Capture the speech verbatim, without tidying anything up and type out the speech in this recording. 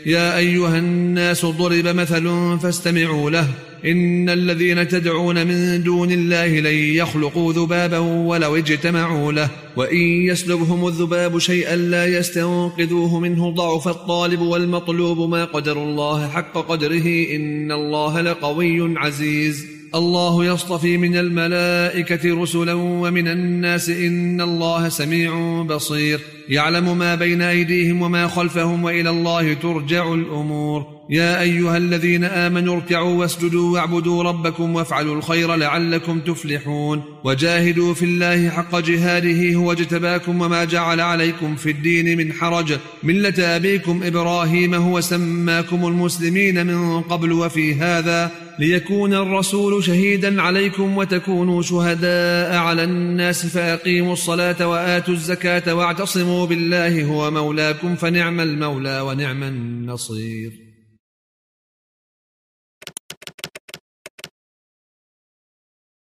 يا أيها الناس ضرب مثل فاستمعوا له إن الذين تدعون من دون الله لن يخلقوا ذبابا ولو اجتمعوا له وإن يسلبهم الذباب شيئا لا يستنقذوه منه ضعف الطالب والمطلوب ما قدر الله حق قدره إن الله لقوي عزيز الله يصطفي من الملائكة رسلا ومن الناس إن الله سميع بصير يعلم ما بين أيديهم وما خلفهم وإلى الله ترجع الأمور يا أيها الذين آمنوا اركعوا واسجدوا واعبدوا ربكم وافعلوا الخير لعلكم تفلحون وجاهدوا في الله حق جهاده هو اجتباكم وما جعل عليكم في الدين من حرج ملة أبيكم إبراهيم هو سماكم المسلمين من قبل وفي هذا ليكون الرسول شهيدا عليكم وتكونوا شهداء على الناس فأقيموا الصلاة وآتوا الزكاة واعتصموا بالله هو مولاكم فنعم المولى ونعم النصير.